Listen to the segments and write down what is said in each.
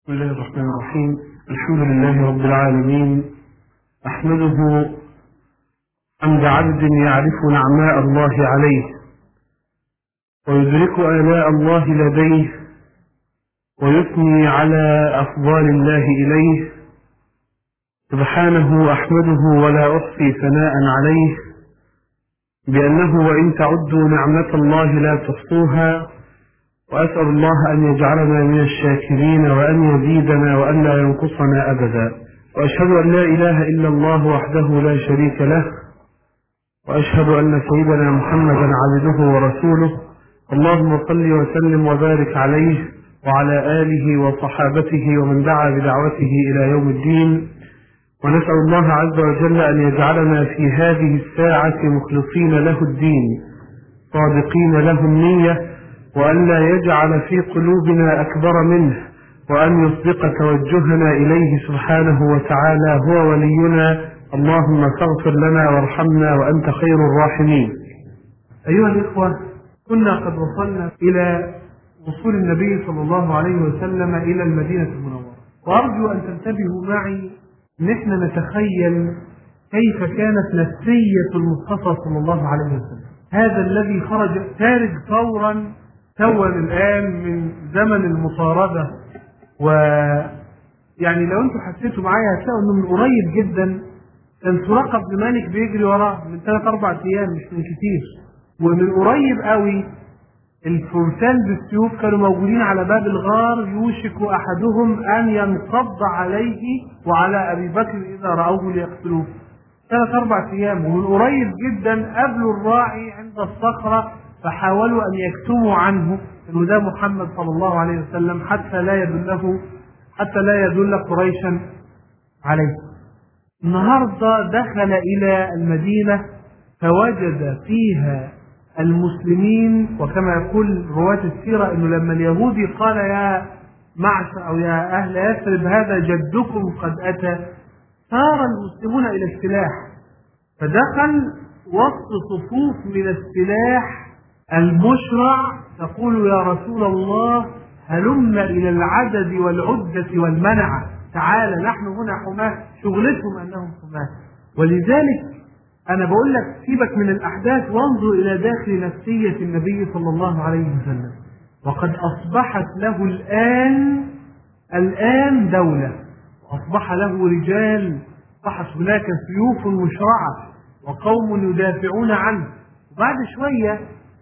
بسم الله الرحمن الرحيم. الحمد لله رب العالمين، أحمده حمد عبد يعرف نعماء الله عليه ويدرك آلاء الله لديه ويثني على أفضال الله إليه. سبحانه أحمده ولا أحصي ثناء عليه بأنه وإن تعدوا نعمة الله لا تحصوها، وأسأل الله أن يجعلنا من الشاكرين وأن يزيدنا وأن لا ينقصنا أبدا. وأشهد أن لا إله إلا الله وحده لا شريك له، وأشهد أن سيدنا محمدا عبده ورسوله. اللهم صل وسلم وبارك عليه وعلى آله وصحابته ومن دعا بدعوته إلى يوم الدين. ونسأل الله عز وجل أن يجعلنا في هذه الساعة مخلصين له الدين صادقين له النية، وأن لا يجعل في قلوبنا أكبر منه، وأن يصدق توجهنا إليه سبحانه وتعالى. هو ولينا، اللهم فاغفر لنا وارحمنا وأنت خير الراحمين. أيها الإخوة، كنا قد وصلنا إلى وصول النبي صلى الله عليه وسلم إلى المدينة المنورة، وأرجو أن تنتبهوا معي نحن نتخيل كيف كانت نفسية المصطفى صلى الله عليه وسلم، هذا الذي خرج خارج فورا توا الآن من زمن المطاردة. ويعني لو انتم حسيتوا معايا هتلاقوا انه من قريب جدا كان سراقة بن مالك بيجري وراه من 3-4 أيام، مش من كتير. ومن قريب قوي الفرسان بالسيوف كانوا موجودين على باب الغار، يوشك أحدهم أن ينقض عليه وعلى أبي بكر إذا رأوه ليقتلوه. 3-4 أيام. ومن قريب جدا قابلوا الراعي عند الصخرة فحاولوا أن يكتموا عنه أنه ده محمد صلى الله عليه وسلم حتى لا يدل قريشا عليه. النهاردة دخل إلى المدينة فوجد فيها المسلمين، وكما يقول رواة السيرة أنه لما اليهودي قال يا معشر أو يا أهل يثرب هذا جدكم قد أتى، صار المسلمون إلى السلاح، فدخل وسط صفوف من السلاح المشرع تقول يا رسول الله هلمنا إلى العدد والعدة والمنعة، تعالى نحن هنا حماة، شغلتهم أنهم حماة. ولذلك أنا بقول لك سيبك من الأحداث وانظر إلى داخل نفسية النبي صلى الله عليه وسلم. وقد أصبحت له الآن دولة، وأصبح له رجال، أصبحت هناك سيوف مشرعة وقوم يدافعون عنه. وبعد شوية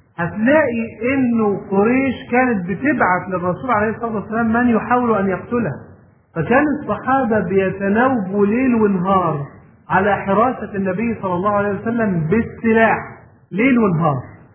هتلاقي انه قريش كانت بتبعث للرسول عليه الصلاة والسلام من يحاول ان يقتله، فكان الصحابة بيتناوبوا ليل ونهار على حراسة النبي صلى الله عليه وسلم بالسلاح ليل ونهار.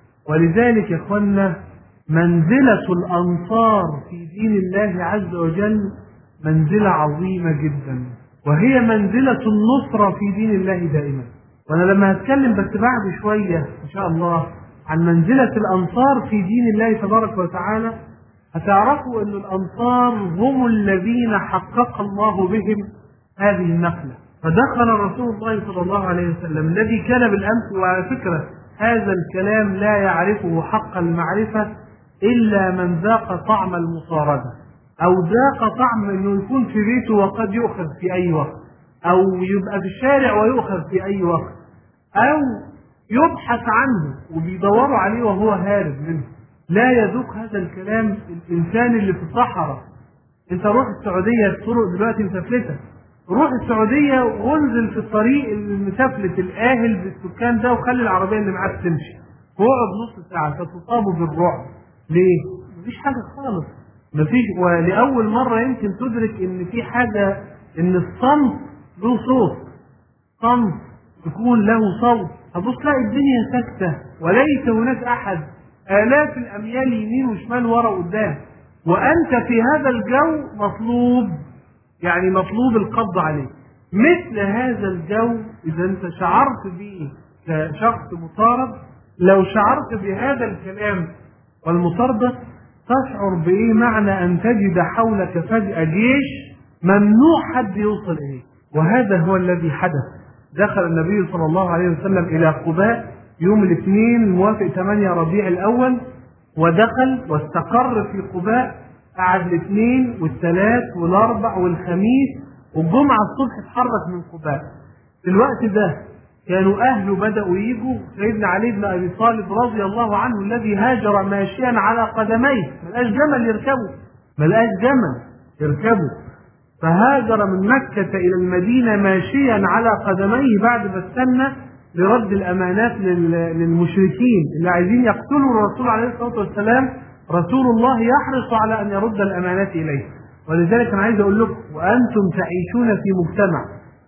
ولذلك يا اخوانا منزلة الأنصار في دين الله عز وجل منزلة عظيمة جدا، وهي منزلة النصرة في دين الله دائما. وانا لما هتكلم بس بعد شوية ان شاء الله عن منزلة الأنصار في دين الله تبارك وتعالى، هتعرفوا أن الأنصار هم الذين حقق الله بهم هذه النقلة. فدخل رسول الله صلى الله عليه وسلم الذي كان بالأمس، وعلى فكرة هذا الكلام لا يعرفه حق المعرفة إلا من ذاق طعم المصاردة، أو ذاق طعم أنه يكون في بيته وقد يؤخذ في أي وقت، أو يبقى في الشارع ويؤخذ في أي وقت، أو يبحث عنه وبيدوروا عليه وهو هارب منه. لا يذوق هذا الكلام الإنسان اللي في الصحراء. انت روح السعودية، الطرق دلوقتي مسافلتة، روح السعودية وانزل في الطريق المسافلة الآهل بالسكان ده وخلي العربية اللي معاك تمشي، واقعد نص ساعة تتصاب بالرعب. ليه؟ مفيش حاجة خالص، مفيش. ولأول مرة يمكن تدرك ان في حاجة، ان الصمت له صوت، صمت يكون له صوت. هتبص تلاقي الدنيا ساكتة وليس هناك أحد، آلاف الأميال يمين وشمال ورا وقدام، وأنت في هذا الجو مطلوب، يعني مطلوب القبض عليه. مثل هذا الجو إذا أنت شعرت به كشخص مطارد، لو شعرت بهذا الكلام والمطاردة تشعر بإيه معنى أن تجد حولك فجأة جيش ممنوع حد يوصل إليه. وهذا هو الذي حدث. دخل النبي صلى الله عليه وسلم إلى قباء يوم الاثنين الموافق 8 ربيع الأول، ودخل واستقر في قباء قعد الاثنين والثلاث والاربع والخميس، والجمعة الصبح اتحرك من قباء. في الوقت ده كانوا أهله بدأوا يجوا. سيدنا علي بن أبي طالب رضي الله عنه الذي هاجر ماشيا على قدميه، ملقاش جمل يركبه، فهاجر من مكة إلى المدينة ماشيا على قدميه بعد ما استنى لرد الأمانات للمشركين اللي عايزين يقتلوا الرسول عليه الصلاة والسلام. رسول الله يحرص على أن يرد الأمانات إليه. ولذلك أنا عايز أقول لكم، وأنتم تعيشون في مجتمع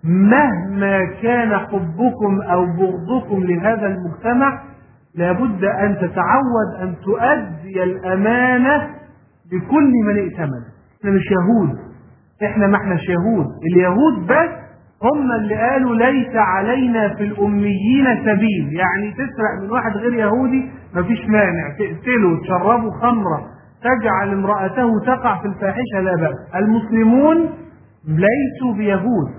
مهما كان حبكم أو بغضكم لهذا المجتمع، لابد أن تتعود أن تؤدي الأمانة لكل من ائتمن. احنا مش يهود، احنا ما احناش يهود. اليهود بس هم اللي قالوا ليس علينا في الأميين سبيل، يعني تسرق من واحد غير يهودي مفيش مانع، تقتله، تشربه خمرة، تجعل امرأته تقع في الفاحشة، لا بأس. المسلمون ليسوا بيهود.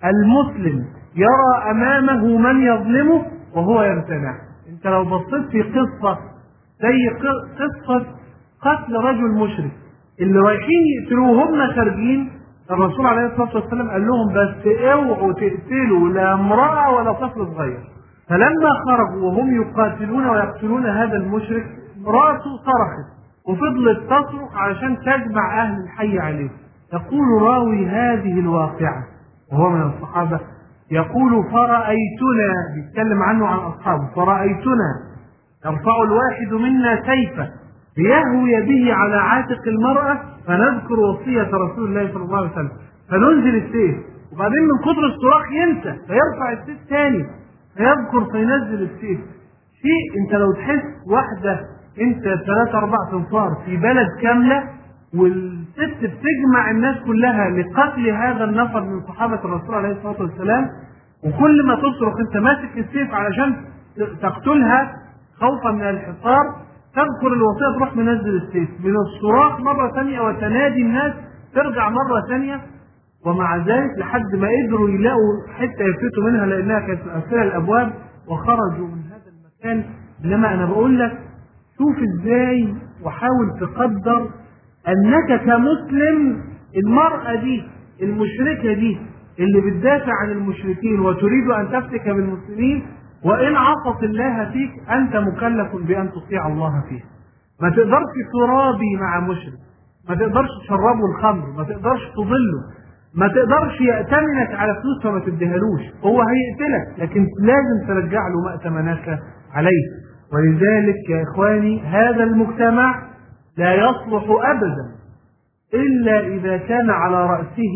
المسلم يرى أمامه من يظلمه وهو يمتنع. انت لو بصيت في قصة زي قصة قتل رجل مشرك اللي رايحين يقتلوه وهم خارجين، الرسول عليه الصلاة والسلام قال لهم بس اوعوا تقتلوا لا امرأة ولا طفل صغير. فلما خرجوا وهم يقاتلون ويقتلون هذا المشرك، امرأته صرخت وفضلت تصرخ علشان تجمع أهل الحي عليه. يقول راوي هذه الواقعة وهو من الصحابة، يقول فرأيتنا، بيتكلم عنه عن أصحابه، فرأيتنا يرفع الواحد منا سيفه ليهوي به على عاتق المرأة فنذكر وصية رسول الله صلى الله عليه وسلم فننزل السيف، وبعدين من كتر الصراخ ينسى فيرفع السيف ثاني فيذكر فينزل السيف. شيء انت لو تحس واحدة انت 3-4 تنفار في بلد كاملة والست بتجمع الناس كلها لقتل هذا النفر من صحابة الرسول عليه الصلاة والسلام، وكل ما تصرخ انت ماسك السيف علشان تقتلها خوفا من الحصار، تذكر الوصية تروح منزل السيف من الصراخ مرة ثانية وتنادي الناس ترجع مرة ثانية. ومع ذلك لحد ما قدروا يلاقوا حتة يفتوا منها لأنها كانت مقفلة الأبواب وخرجوا من هذا المكان. إنما أنا بقول لك شوف إزاي وحاول تقدر أنك كمسلم المرأة دي المشركة دي اللي بتدافع عن المشركين وتريد أن تفتك بالمسلمين، وإن عصت الله فيك أنت مكلف بأن تطيع الله فيه. ما تقدرش ترابي مع مشرك، ما تقدرش تشربه الخمر، ما تقدرش تضله، ما تقدرش يأتمنك على فلوس فما تديهالوش، هو هيقتلك لكن لازم ترجع له ما أتمناك عليه. ولذلك يا إخواني هذا المجتمع لا يصلح أبدا إلا إذا كان على رأسه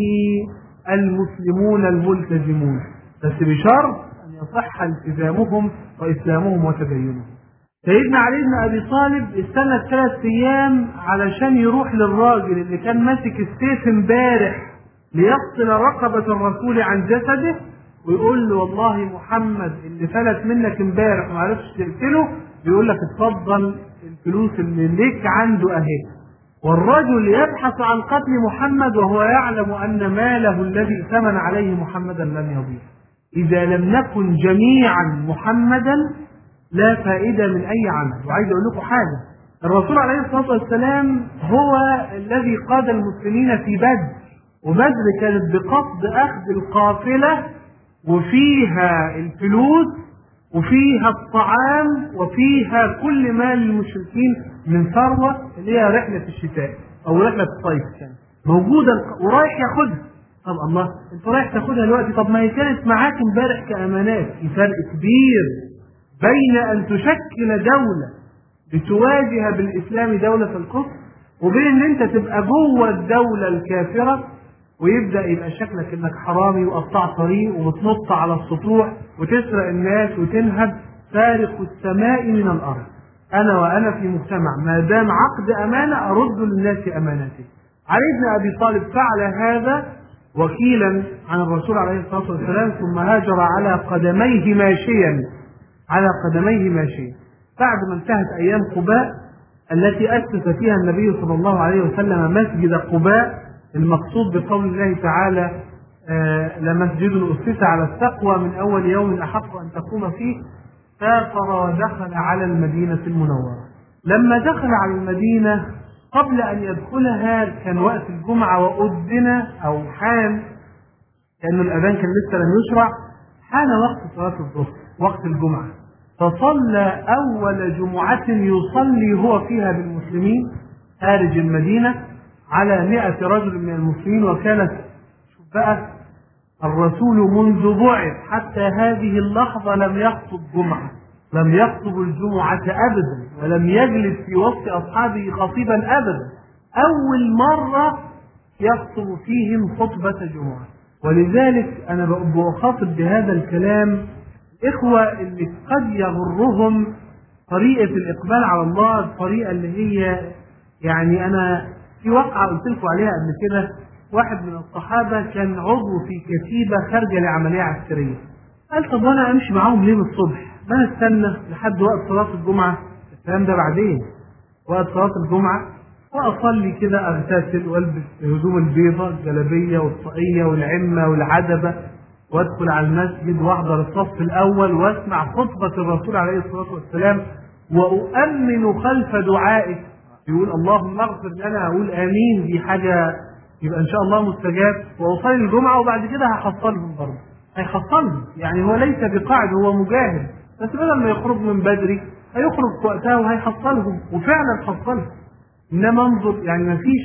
المسلمون الملتزمون، بس بشرط أن يصح التزامهم وإسلامهم وتدينهم. سيدنا علي بن أبي طالب استنى 3 أيام علشان يروح للراجل اللي كان ماسك السيف امبارح ليفصل رقبة الرسول عن جسده ويقول له والله محمد اللي فلت منك امبارح وما عرفتش تقتله، بيقول لك اتفضل الفلوس اللي ليك عنده اهي. والرجل يبحث عن قتل محمد وهو يعلم أن ماله الذي ائتمن عليه محمدا لن يضيع. إذا لم نكن جميعا محمدا لا فائدة من أي عمل. وعايز أقول لكم حاجة، الرسول عليه الصلاة والسلام هو الذي قاد المسلمين في بدر، وبدر كانت بقصد أخذ القافلة وفيها الفلوس وفيها الطعام وفيها كل ما للمشركين من ثروة اللي هي رحلة الشتاء أو رحلة الصيف كانت موجودة ورايح ياخدها. طب الله انت رايح تاخدها دلوقتي، طب ما هي كانت معاك امبارح كأمانات. في فرق كبير بين أن تشكل دولة بتواجه بالإسلام دولة الكفر وبين أن أنت تبقى جوه الدولة الكافرة ويبدأ يبقى شكلك انك حرامي وقطع طريق وبتنط على السطوح وتسرق الناس وتنهب. فارق السماء من الأرض. أنا في مجتمع ما دام عقد أمانة أرد للناس أمانته. علي بن أبي طالب فعل هذا وكيلا عن الرسول عليه الصلاة والسلام، ثم هاجر على قدميه ماشيا بعد ما انتهت أيام قباء التي أسس فيها النبي صلى الله عليه وسلم مسجد قباء. المقصود بقول الله تعالى لمسجد أسس على التقوى من أول يوم أحق أن تقوم فيه. سافر ودخل على المدينة المنورة. لما دخل على المدينة قبل أن يدخلها كان وقت الجمعة وأذن أو حان، لأن الأذان كان لسه لم يشرع، حان وقت صلاة الظهر وقت الجمعة، فصلى أول جمعة يصلي هو فيها بالمسلمين خارج المدينة على 100 رجل من المسلمين. وكانت شوف بقى الرسول منذ بعث حتى هذه اللحظة لم يخطب جمعة، لم يخطب الجمعة أبدا، ولم يجلس في وسط أصحابه خطيبا أبدا، أول مرة يخطب فيهم خطبة جمعة. ولذلك أنا بخاطب بهذا الكلام إخوة اللي قد يغرهم طريقة الإقبال على الله، الطريقة اللي هي يعني أنا في واقعة قلت لكم عليها قبل كده، واحد من الصحابة كان عضو في كتيبة خارجة لعملية عسكرية، قال طب وأنا أمشي معاهم ليه بالصبح؟ ما استنى لحد وقت صلاة الجمعة، الكلام ده بعدين وقت صلاة الجمعة، وأصلي كده أغتسل وألبس هدوم البيضة الجلابية والطاقية والعمة والعدبة، وأدخل على المسجد وأحضر الصف الأول وأسمع خطبة الرسول عليه الصلاة والسلام وأؤمن خلف دعائه، يقول اللهم اغفر لنا، أقول آمين، دي حاجة يبقى إن شاء الله مستجاب، وأصلي الجمعة وبعد كده هحصلهم برضه، هيحصلهم، يعني هو ليس بقاعد، هو مجاهد، بس بدل ما يخرج من بدري هيخرج في وقتها وهيحصلهم، وفعلا حصلهم. إنما انظر يعني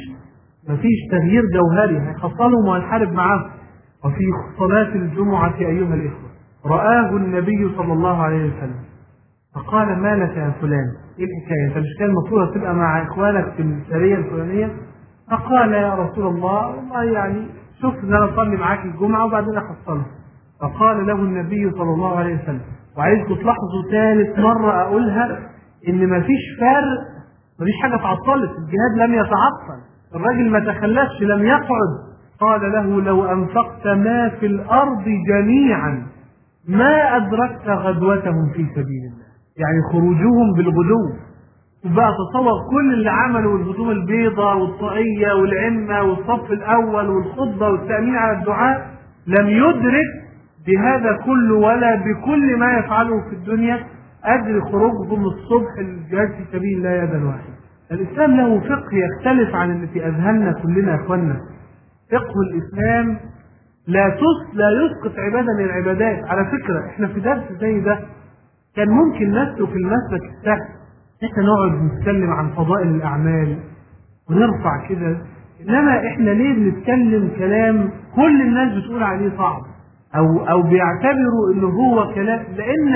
مفيش تغيير جوهري، هيحصلهم وهيحارب معاهم. وفي صلاة الجمعة أيها الإخوة رآه النبي صلى الله عليه وسلم فقال ما لك يا فلان؟ إيه الحكاية؟ أنت مش كان المفروض تبقى مع إخوانك في السرية الفلانية؟ فقال يا رسول الله والله يعني شوف إن أنا أصلي معاك الجمعة وبعدين أحصلهم. فقال له النبي صلى الله عليه وسلم، وعايزكم تلاحظوا ثالث مرة أقولها، إن مفيش فرق، مفيش حاجة اتعطلت، الجهاد لم يتعطل، الراجل ما تخلفش، لم يقعد. قال له لو أنفقت ما في الأرض جميعا ما أدركت غدوتهم في سبيل الله، يعني خروجهم بالغدو. بقى تصور كل اللي عملوا الهدوم البيضاء والطاقية والعمة والصف الأول والخطبة والتأمين على الدعاء، لم يدرك بهذا كله ولا بكل ما يفعله في الدنيا أجر خروجهم الصبح للجهاد في سبيل الله يدا واحدة. الإسلام له فقه يختلف عن اللي في أذهاننا كلنا يا إخواننا. فقه الإسلام لا يسقط عبادة من العبادات. على فكرة احنا في درس زي ده كان ممكن نسلك المسلك السهل، احنا نقعد نتكلم عن فضائل الأعمال ونرفع كده، إنما احنا ليه بنتكلم كلام كل الناس بتقول عليه صعب أو بيعتبروا إنه هو كلام،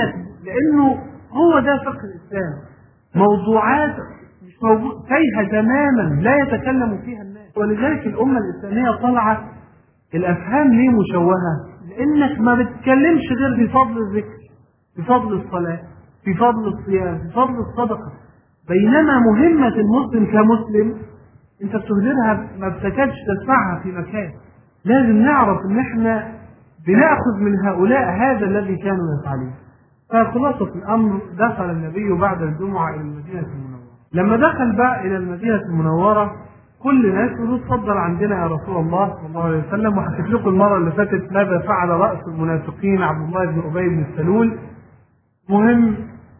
لأنه هو ده فقه الإسلام، موضوعات مش موجود تايهة تماما لا يتكلم فيها الناس. ولذلك الأمة الإسلامية طلعت الأفهام ليه مشوهة؟ لأنك ما بتتكلمش غير بفضل الذكر، بفضل الصلاة، بفضل الصيام، بفضل الصدقة، بينما مهمة المسلم كمسلم انت بتهدرها، ما بتكادش تسمعها في مكان. لازم نعرف ان احنا بنأخذ من هؤلاء هذا الذي كانوا يفعلون. فخلاصة الأمر دخل النبي بعد الجمعة إلى المدينة المنورة. لما دخل بقى إلى المدينة المنورة كل الناس يقولوا اتفضل عندنا يا رسول الله صلى الله عليه وسلم. وحكيت لكم المرة اللي فاتت ماذا فعل رأس المنافقين عبد الله بن أبي بن سلول. مهم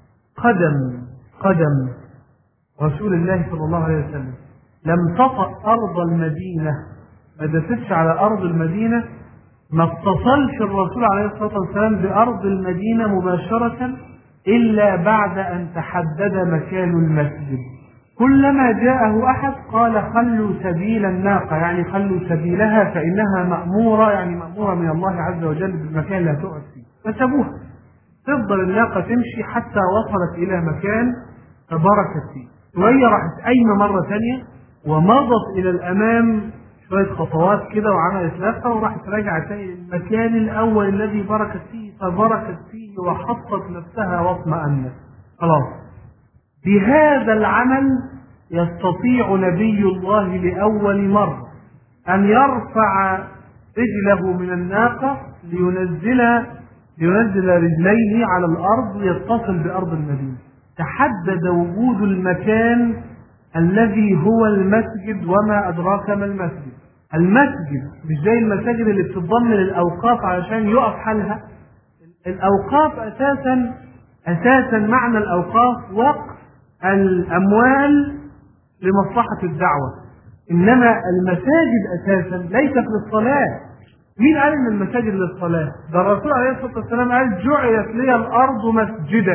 قدم رسول الله صلى الله عليه وسلم لم تطأ أرض المدينة، ما دستش على أرض المدينة، ما اتصلش الرسول عليه الصلاة والسلام بأرض المدينة مباشرة إلا بعد أن تحدد مكان المسجد. كلما جاءه أحد قال خلوا سبيل الناقة، يعني خلوا سبيلها فإنها مأمورة، يعني مأمورة من الله عز وجل بالمكان لا تقعد فيه، فسبوها. تفضل الناقة تمشي حتى وصلت إلى مكان فبركت فيه، وهي راحت قايمة مرة ثانية ومضت إلى الأمام شوية خطوات كده وعملت لفة وراحت راجعة تاني للمكان الأول الذي بركت فيه، فبركت فيه وحطت نفسها واطمأنت. خلاص بهذا العمل يستطيع نبي الله لأول مرة أن يرفع رجله من الناقة لينزل رجليه على الأرض ويتصل بأرض المدينة. تحدد وجود المكان الذي هو المسجد، وما أدراك ما المسجد. المسجد مش زي المساجد اللي بتتضمن الأوقاف علشان يقف حالها. الأوقاف أساسا معنى الأوقاف وقف الأموال لمصلحة الدعوة. إنما المساجد أساسا ليست للصلاة. مين قال إن المساجد للصلاة؟ ده الرسول عليه الصلاة والسلام قال جعلت لي الأرض مسجدا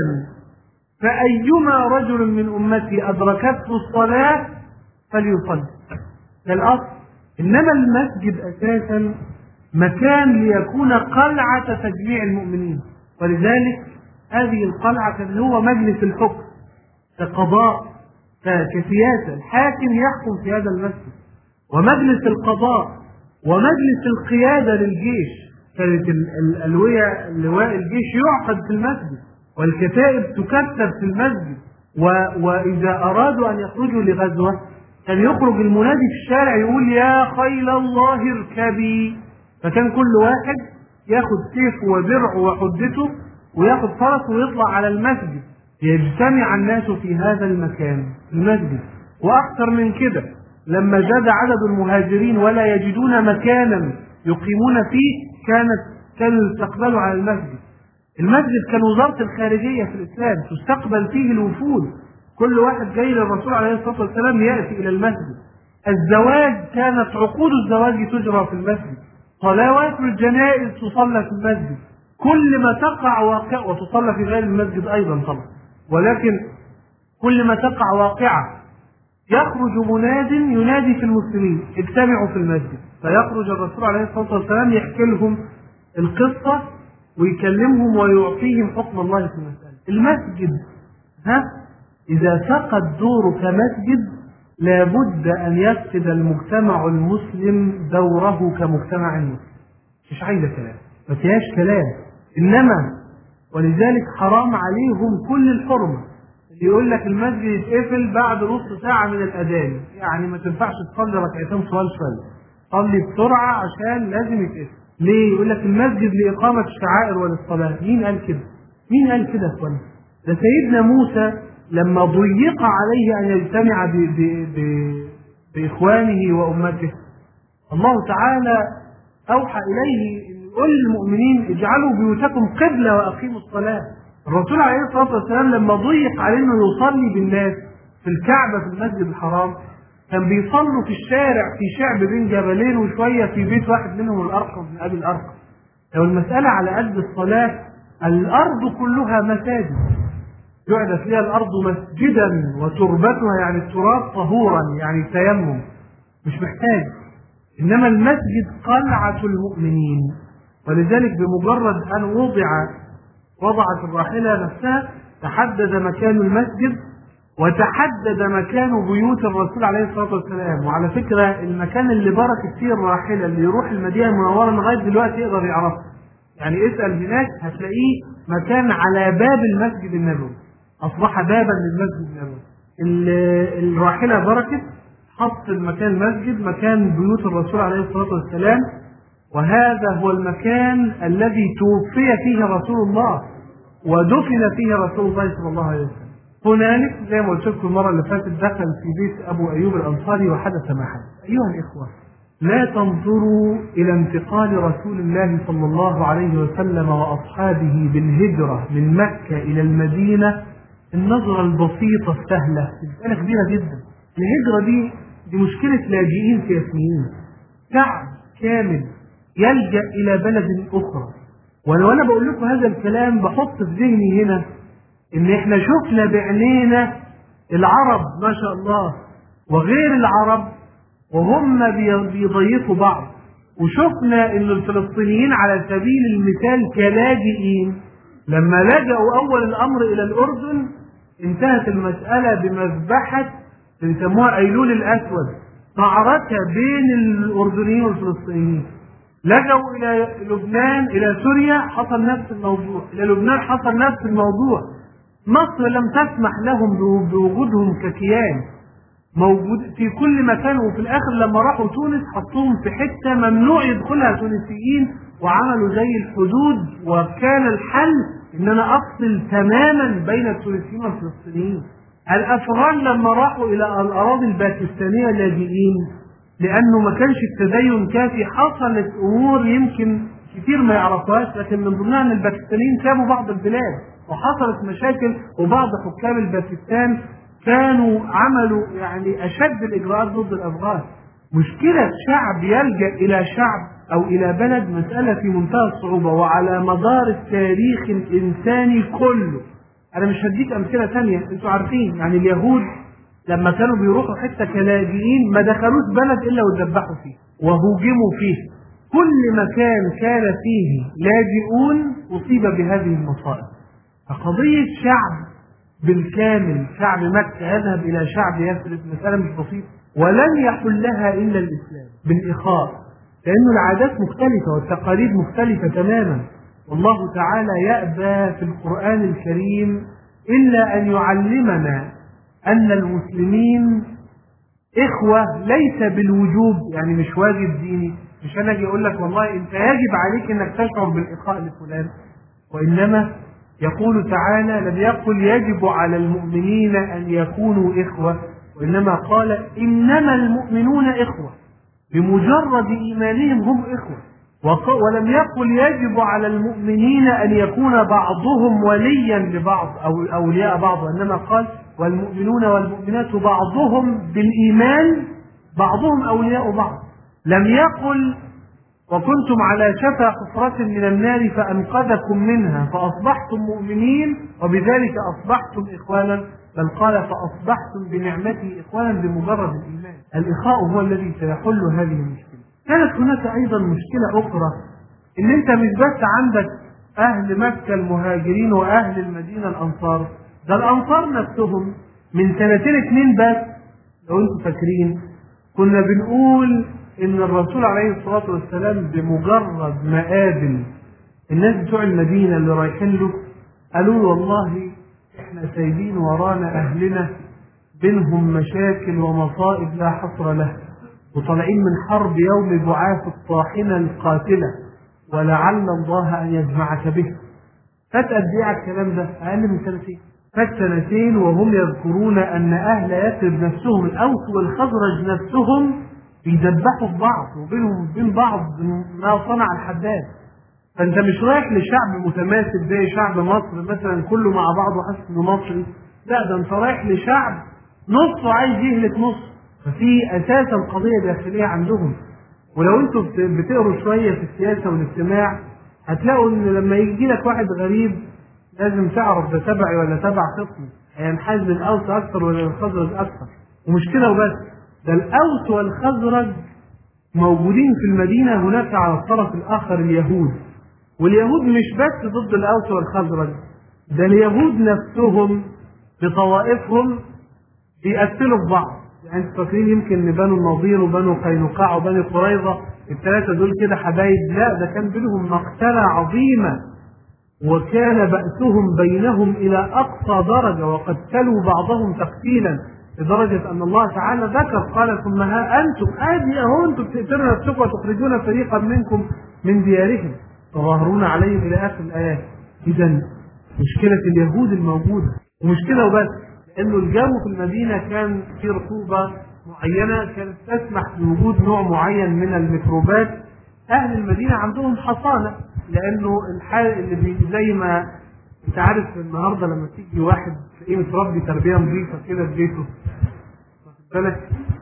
فأيما رجل من أمتي أدركته الصلاة فليصلي. ده الأصل. إنما المسجد أساسا مكان ليكون قلعة تجميع المؤمنين، ولذلك هذه القلعة كان هو مجلس الحكم كقضاء كسياسة. الحاكم يحكم في هذا المسجد، ومجلس القضاء ومجلس القيادة للجيش، كانت لواء الجيش يعقد في المسجد، والكتائب تكتب في المسجد. وإذا أرادوا أن يخرجوا لغزوة كان يخرج المنادي في الشارع يقول يا خيل الله اركبي، فكان كل واحد ياخد سيف ودرع وحدته وياخد فرس ويطلع على المسجد، يجتمع الناس في هذا المكان المسجد. وأكثر من كده لما زاد عدد المهاجرين ولا يجدون مكانا يقيمون فيه كانوا يستقبلوا على المسجد. المسجد كان وزارة الخارجية في الإسلام، تستقبل فيه الوفود، كل واحد جاي للرسول عليه الصلاة والسلام يأتي إلى المسجد. الزواج كانت عقود الزواج تجرى في المسجد، صلوات الجنائز تصلى في المسجد، كل ما تقع واقعة، وتصلى في غير المسجد أيضا طبعا، ولكن كل ما تقع واقعة يخرج مناد ينادي في المسلمين اجتمعوا في المسجد، فيخرج الرسول عليه الصلاة والسلام يحكي لهم القصة ويكلمهم ويعطيهم حكم الله في المسألة. المسجد إذا فقد دوره كمسجد لابد أن يفقد المجتمع المسلم دوره كمجتمع مسلم. مش عايزة كلام، ما فيهاش كلام. إنما ولذلك حرام عليهم كل الحرمة. اللي يقول لك المسجد يتقفل بعد نص ساعة من الأذان، يعني ما تنفعش تصلي ركعتين طوال شوية، صلي بسرعة عشان لازم يتقفل. ليه؟ يقول لك المسجد لإقامة الشعائر وللصلاة. مين قال كده؟ مين قال كده يا اخوانا؟ ده سيدنا موسى لما ضيق عليه أن يجتمع بإخوانه وأمته، الله تعالى أوحى إليه أن يقول للمؤمنين اجعلوا بيوتكم قبلة وأقيموا الصلاة. الرسول عليه الصلاة والسلام لما ضيق عليه أنه يصلي بالناس في الكعبة في المسجد الحرام، كان بيصلوا في الشارع في شعب بين جبلين وشوية في بيت واحد منهم الأرقم بن أبي الأرقم. لو المسألة على قد الصلاة، الأرض كلها مساجد، جعلت لها الأرض مسجدا وتربتها يعني التراب طهورا يعني تيمم، مش محتاج. إنما المسجد قلعة المؤمنين، ولذلك بمجرد أن وضعت الراحلة نفسها تحدد مكان المسجد وتحدد مكان بيوت الرسول عليه الصلاة والسلام. وعلى فكرة المكان اللي بركت فيه الراحلة اللي يروح المدينة المنورة لغاية دلوقتي يقدر يعرفه، يعني اسأل هناك هتلاقيه مكان على باب المسجد النبوي، أصبح بابا للمسجد النبوي. الراحلة بركت حط المكان مسجد مكان بيوت الرسول عليه الصلاة والسلام، وهذا هو المكان الذي توفي فيه رسول الله ودفن فيه رسول الله صلى الله عليه وسلم. هنالك زي ما قلت لكم المرة اللي فاتت دخل في بيت أبو أيوب الأنصاري وحدث ما حدث. أيها الإخوة، لا تنظروا إلى انتقال رسول الله صلى الله عليه وسلم وأصحابه بالهجرة من مكة إلى المدينة النظرة البسيطة السهلة، مسألة كبيرة جدا. الهجرة دي مشكلة لاجئين سياسيين، شعب كامل يلجأ إلى بلد أخرى. وأنا بقول لكم هذا الكلام بحط في ذهني هنا إن إحنا شفنا بعينينا العرب ما شاء الله وغير العرب وهم بيضيفوا بعض، وشفنا إن الفلسطينيين على سبيل المثال كلاجئين لما لجأوا أول الأمر إلى الأردن انتهت المسألة بمذبحة بيسموها أيلول الأسود، معركة بين الأردنيين والفلسطينيين. لجأوا إلى لبنان، إلى سوريا حصل نفس الموضوع، إلى لبنان حصل نفس الموضوع. مصر لم تسمح لهم بوجودهم ككيان موجود في كل مكان، وفي الآخر لما راحوا تونس حطوهم في حتة ممنوع يدخلها تونسيين وعملوا زي الحدود، وكان الحل إن أنا أفصل تماما بين التونسيين والفلسطينيين. الأفغان لما راحوا إلى الأراضي الباكستانية لاجئين لأنه ما كانش التدين كافي، حصلت أمور يمكن كتير ما يعرفوهاش، لكن من ضمنها أن الباكستانيين سابوا بعض البلاد وحصلت مشاكل، وبعض حكام الباكستان كانوا عملوا يعني أشد الإجراءات ضد الأفغان. مشكلة شعب يلجأ إلى شعب أو إلى بلد مسألة في منتهى الصعوبة، وعلى مدار التاريخ الإنساني كله. أنا مش هديك أمثلة ثانية، أنتوا عارفين يعني اليهود لما كانوا بيروحوا حتة كلاجئين ما دخلوش بلد إلا وذبحوا فيه وهوجموا فيه. كل مكان كان فيه لاجئون أصيب بهذه المصائب. فقضية شعب بالكامل، شعب مكة يذهب إلى شعب يثرب، مسألة مش بسيطة، ولن يحلها إلا الإسلام بالإخاء، لأن العادات مختلفة والتقاليد مختلفة تماما. والله تعالى يأبى في القرآن الكريم إلا أن يعلمنا أن المسلمين إخوة ليس بالوجوب، يعني مش واجب ديني، مش أنا أجي أقول لك والله أنت يجب عليك أنك تشعر بالإخاء لفلان، وإنما يقول تعالى لم يقل يجب على المؤمنين أن يكونوا إخوة، وإنما قال إنما المؤمنون إخوة، بمجرد إيمانهم هم إخوة. ولم يقل يجب على المؤمنين أن يكون بعضهم وليا لبعض أو أولياء بعض، وإنما قال والمؤمنون والمؤمنات بعضهم بالإيمان بعضهم أولياء بعض. لم يقل وكنتم على شفا حفرة من النار فأنقذكم منها فأصبحتم مؤمنين وبذلك أصبحتم إخوانا، بل قال فأصبحتم بنعمته إخوانا بمجرد الإيمان. الإخاء هو الذي سيحل هذه المشكلة. كانت هناك أيضا مشكلة أخرى، إن أنت مش بس عندك أهل مكة المهاجرين وأهل المدينة الأنصار، ده الأنصار نفسهم من 2 بس لو أنتم فاكرين كنا بنقول إن الرسول عليه الصلاة والسلام بمجرد ما قابل الناس بتوع المدينة اللي رايحين له قالوا والله إحنا سايبين ورانا أهلنا بينهم مشاكل ومصائب لا حصر لها، وطالعين من حرب يوم بعاث الطاحنة القاتلة ولعل الله أن يجمعك به. فات قد إيه على الكلام ده؟ أقل من 2 سنين. فات 2 سنين وهم يذكرون أن أهل يثرب نفسهم الأوس والخزرج نفسهم بيدبحوا في بعض وبينهم وبين بعض ما صنع الحداد. فأنت مش رايح لشعب متماسك زي شعب مصر مثلا كله مع بعض وحاسس إنه مصري، لا ده أنت رايح لشعب نصه عايز يهلك نص، ففي أساسا قضية داخلية عندهم. ولو أنتوا بتقروا شوية في السياسة والاجتماع هتلاقوا إن لما يجي لك واحد غريب لازم تعرف ده تبعي ولا تبع خصمي، هينحاز للأوس أكثر ولا للخزرج أكثر. ومشكلة وبس، ده الأوس والخزرج موجودين في المدينة، هناك على الطرف الآخر اليهود، واليهود مش بس ضد الأوس والخزرج، ده اليهود نفسهم بطوائفهم بيقتلوا في بعض. يعني انتوا فاكرين يمكن ان بنو النضير وبنو قينقاع وبني قريظة ال3 دول كده حبايب؟ لا، ده كان بينهم مقتلة عظيمة، وكان بأسهم بينهم إلى أقصى درجة، وقتلوا بعضهم تقتيلا لدرجة أن الله تعالى ذكر قال ثم ها أنتم آدي أهو أنتم بتقتلون نفسكم وتخرجون فريقا منكم من ديارهم تظاهرون عليهم إلى آخر الآيات. إذا مشكلة اليهود الموجودة، ومشكلة وبس إنه الجو في المدينة كان في رطوبة معينة كانت تسمح بوجود نوع معين من الميكروبات. أهل المدينة عندهم حصانة، لأنه الحال اللي زي ما أنت عارف النهارده لما تيجي واحد تلاقيه متربي تربية نظيفة كده في بيته، واخد بالك؟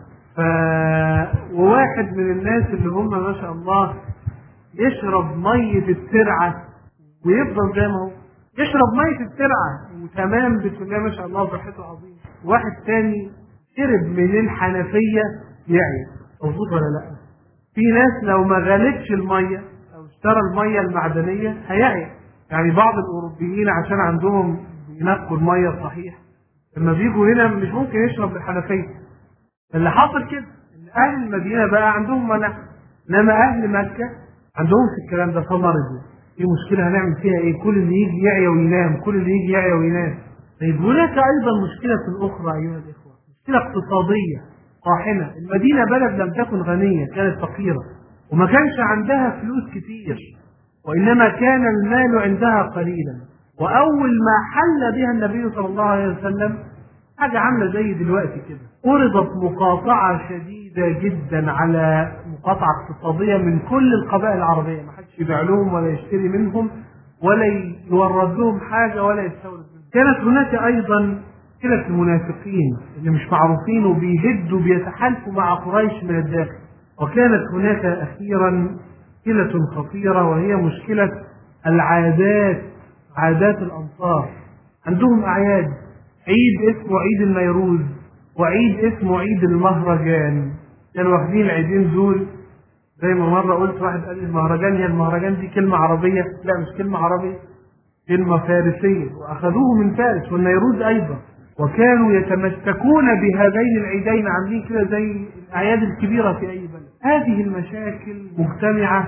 وواحد من الناس اللي هم ما شاء الله يشرب مية الترعة ويفضل زي ما هو يشرب مية الترعة وتمام بسم الله ما شاء الله صحته عظيمة. واحد تاني شرب من الحنفية يعيا، مظبوط ولا لا؟ في ناس لو ما غلتش المية أو اشترى المية المعدنية هيعيا. يعني بعض الأوروبيين عشان عندهم ينقوا المية الصحيح لما بيجوا هنا مش ممكن يشرب الحنفية. اللي حاصل كده إن أهل المدينة بقى عندهم منع، إنما أهل مكة عندهم في الكلام ده فمرضوا. في مشكلة هنعمل فيها إيه؟ كل اللي يجي يعيا وينام، كل اللي يجي يعيا وينام. طيب هناك أيضا مشكلة أخرى أيها الإخوة، مشكلة اقتصادية طاحنة. المدينة بلد لم تكن غنية، كانت فقيرة وما كانش عندها فلوس كتير، وإنما كان المال عندها قليلا. وأول ما حل بها النبي صلى الله عليه وسلم حاجة عاملة زي دلوقتي كده، فرضت مقاطعة شديدة جدا على مقاطعة اقتصادية من كل القبائل العربية، ما حدش يبيع لهم ولا يشتري منهم ولا يورد لهم حاجة ولا يستورد منهم. كانت هناك أيضا مشكلة المنافقين اللي مش معروفين وبيهدوا بيتحالفوا مع قريش من الداخل. وكانت هناك أخيرا مشكلة خطيرة وهي مشكلة العادات، عادات الأنصار. عندهم أعياد، عيد اسمه عيد النيروز وعيد اسمه عيد المهرجان. كانوا واخدين العيدين دول زي ما مرة قلت، واحد قال لي المهرجان، هي المهرجان دي كلمة عربية؟ لا مش كلمة عربية، كلمة فارسية، وأخذوه من فارس، والنيروز أيضا. وكانوا يتمسكون بهذين العيدين، عاملين كده زي الأعياد الكبيرة في أي بلد. هذه المشاكل مجتمعة،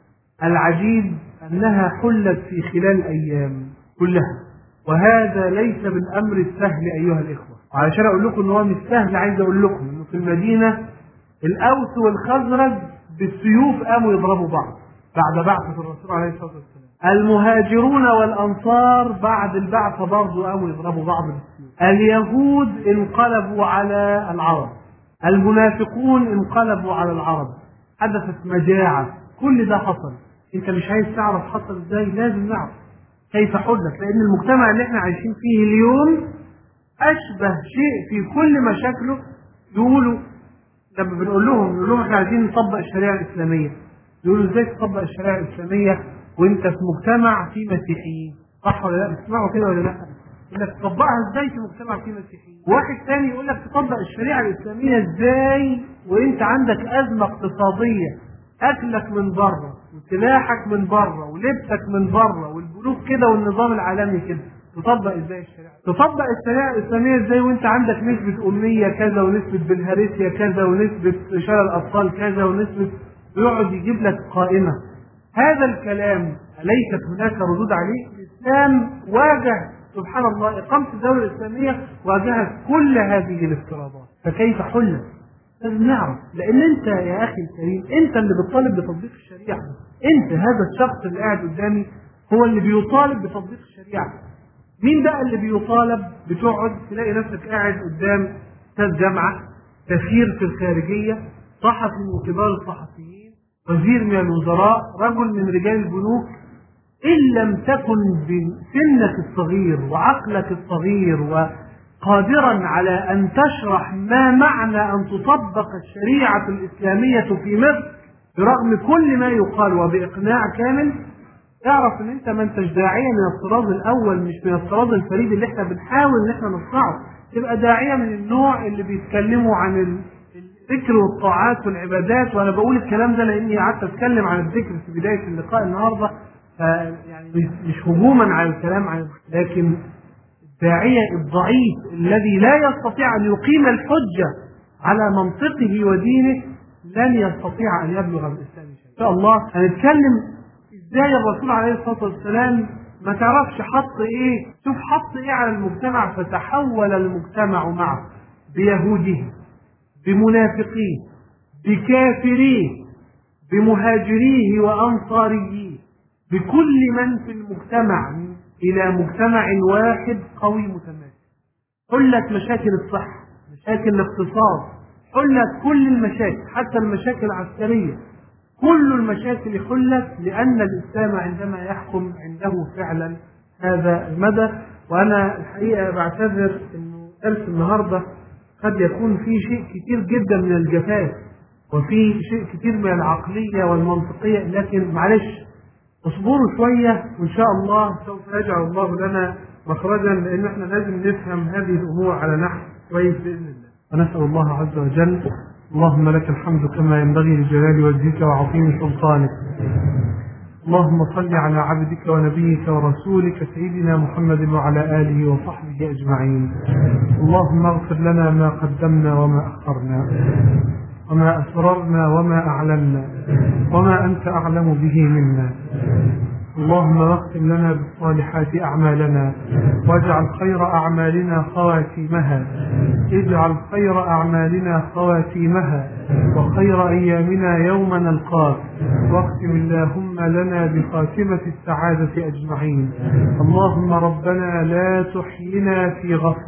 العجيب أنها حلت في خلال أيام كلها، وهذا ليس بالأمر السهل أيها الإخوة. وعشان أقول لكم أنه مش سهل، عايز أقول لكم أنه في المدينة الأوس والخزرج بالسيوف قاموا يضربوا بعض بعد بعثة الرسول عليه الصلاة والسلام. المهاجرون والأنصار بعد البعثة برضو قاموا يضربوا بعض بالسيوف. اليهود انقلبوا على العرب، المنافقون انقلبوا على العرب، حدثت مجاعة. كل ده حصل. انت مش عايز تعرف حصل ازاي؟ لازم نعرف كيف حدث، لأن المجتمع اللي احنا عايشين فيه اليوم أشبه شيء في كل مشاكله. يقولوا لما بنقول لهم احنا عايزين نطبق الشريعة الإسلامية، يقولوا ازاي تطبق الشريعة الإسلامية وانت في مجتمع فيه مسيحيين؟ صح ولا لا؟ بتسمعوا كده ولا لا؟ يقول لك تطبقها ازاي في مجتمع فيه مسيحيين؟ واحد ثاني يقول لك تطبق الشريعة الإسلامية ازاي وانت عندك أزمة اقتصادية، أكلك من بره وسلاحك من بره ولبسك من بره والبنوك كده والنظام العالمي كده. تطبق ازاي الشريعة؟ تطبق الشريعة الإسلامية ازاي وانت عندك نسبة أمية كذا ونسبة بالهارسيا كذا ونسبة شلل الأطفال كذا ونسبة، يقعد يجيب لك قائمة. هذا الكلام ليست هناك ردود عليه. الإسلام واجه سبحان الله إقامة الدولة الإسلامية، واجهت كل هذه الافتراضات. فكيف حلت؟ لازم نعرف، لأن أنت يا أخي الكريم أنت اللي بتطالب بتطبيق الشريعة. أنت هذا الشخص اللي قاعد قدامي هو اللي بيطالب بتطبيق الشريعة. مين بقى اللي بيطالب؟ بتقعد تلاقي نفسك قاعد قدام أستاذ جامعة، سفير في الخارجية، صحفي من كبار الصحفيين، وزير من الوزراء، رجل من رجال البنوك. إن لم تكن بسنك الصغير وعقلك الصغير وقادرا على أن تشرح ما معنى أن تطبق الشريعة الإسلامية في مصر برغم كل ما يقال وبإقناع كامل، اعرف ان انت ما انتش داعية من الطراز الاول، مش من الطراز الفريد اللي احنا بنحاول ان احنا نصنعه. تبقى داعية من النوع اللي بيتكلموا عن الذكر والطاعات والعبادات. وانا بقول الكلام ده لاني قعدت اتكلم عن الذكر في بداية اللقاء النهاردة، يعني مش هجوما على الكلام عن، لكن الداعية الضعيف الذي لا يستطيع ان يقيم الحجة على منطقه ودينه لن يستطيع ان يبلغ الاسلام شيء. ان شاء الله هنتكلم ازاي الرسول عليه الصلاة والسلام ما تعرفش حط ايه، شوف حط ايه على المجتمع، فتحول المجتمع معه بيهوده، بمنافقيه، بكافريه، بمهاجريه وانصاريه، بكل من في المجتمع الى مجتمع واحد قوي متماسك. حلت مشاكل الصحة، مشاكل الاقتصاد، حلت كل المشاكل حتى المشاكل العسكرية. كل المشاكل حلت لأن الإسلام عندما يحكم عنده فعلا هذا المدى. وأنا الحقيقة بعتذر أنه درس النهاردة قد يكون فيه شيء كتير جدا من الجفاف وفيه شيء كتير من العقلية والمنطقية، لكن معلش اصبروا شوية وإن شاء الله سوف يجعل الله لنا مخرجا، لأن احنا لازم نفهم هذه الأمور على نحو كويس بإذن الله. ونسأل الله عز وجل. اللهم لك الحمد كما ينبغي لجلال وجهك وعظيم سلطانك. اللهم صل على عبدك ونبيك ورسولك سيدنا محمد وعلى آله وصحبه أجمعين. اللهم اغفر لنا ما قدمنا وما أخرنا وما أسررنا وما أعلنا وما أنت أعلم به منا. اللهم واختم لنا بالصالحات أعمالنا واجعل خير أعمالنا خواتيمها، اجعل خير أعمالنا خواتيمها وخير أيامنا يوم نلقاك، واختم اللهم لنا بخاتمة السعادة أجمعين. اللهم ربنا لا تحينا في غفلة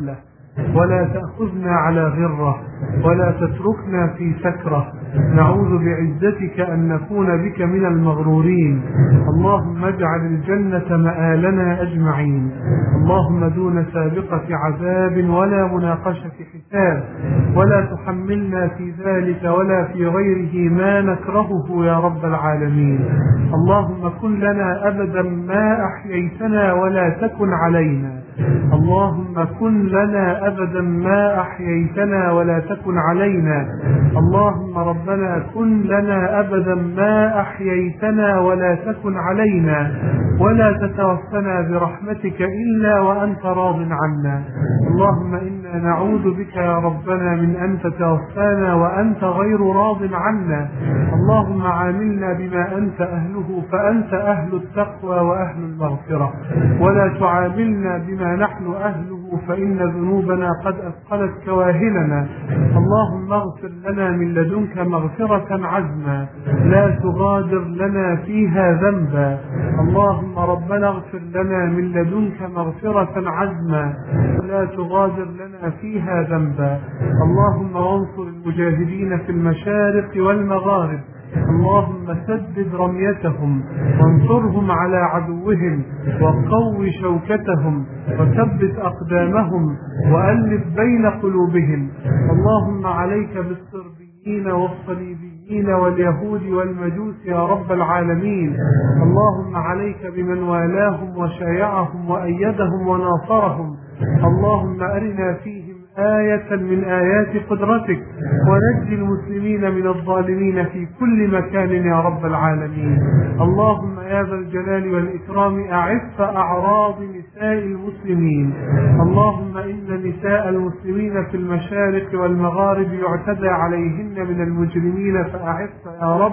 ولا تأخذنا على غرة ولا تتركنا في سكرة. نعوذ بعزتك أن نكون بك من المغرورين. اللهم اجعل الجنة مآلنا أجمعين. اللهم دون سابقة عذاب ولا مناقشة حساب، ولا تحملنا في ذلك ولا في غيره ما نكرهه يا رب العالمين. اللهم كن لنا أبدا ما أحييتنا ولا تكن علينا. اللهم كن لنا أبدا ما أحييتنا ولا تكن علينا. اللهم ربنا كن لنا أبدا ما أحييتنا ولا تكن علينا، ولا تتوفنا برحمتك إلا وأنت راض عنا. اللهم إنا نعوذ بك يا ربنا من أن تتوفانا وأنت غير راض عنا. اللهم عاملنا بما أنت أهله، فأنت أهل التقوى وأهل المغفرة، ولا تعاملنا بما نحن أهله، فإن ذنوبنا قد أثقلت كواهلنا. اللهم اغفر لنا من لدنك مغفرة عزما لا تغادر لنا فيها ذنبا. اللهم ربنا اغفر لنا من لدنك مغفرة عزما لا تغادر لنا فيها ذنبا. اللهم وانصر المجاهدين في المشارق والمغارب. اللهم سدد رميتهم وانصرهم على عدوهم، وقو شوكتهم وثبت أقدامهم وألف بين قلوبهم. اللهم عليك بالصربيين والصليبيين واليهود والمجوس يا رب العالمين. اللهم عليك بمن والاهم وشايعهم وأيدهم وناصرهم. اللهم أرنا فيهم آية من آيات قدرتك، ونجي المسلمين من الظالمين في كل مكان يا رب العالمين. اللهم يا ذا الجلال والإكرام أعف أعراض نساء المسلمين. اللهم إن نساء المسلمين في المشارق والمغارب يعتدى عليهن من المجرمين، فأعف يا رب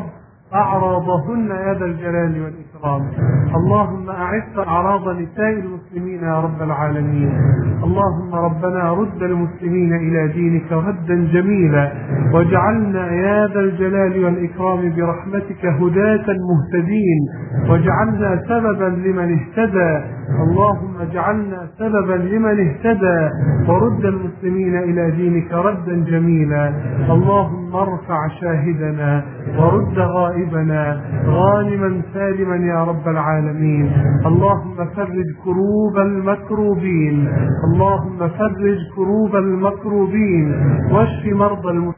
أعراضهن يا ذا الجلال والإكرام. اللهم أعف أعراض نساء المسلمين يا رب العالمين. اللهم ربنا رد المسلمين إلى دينك ردا جميلا، واجعلنا يا ذا الجلال والإكرام برحمتك هداة مهتدين، واجعلنا سببا لمن اهتدى. اللهم اجعلنا سببا لمن اهتدى، ورد المسلمين إلى دينك ردا جميلا. اللهم ارفع شاهدنا ورد غائبنا غانما سالما يا رب العالمين. اللهم فرج كروب المكروبين. اللهم فرج كروب المكروبين، واشف مرضى المسلمين.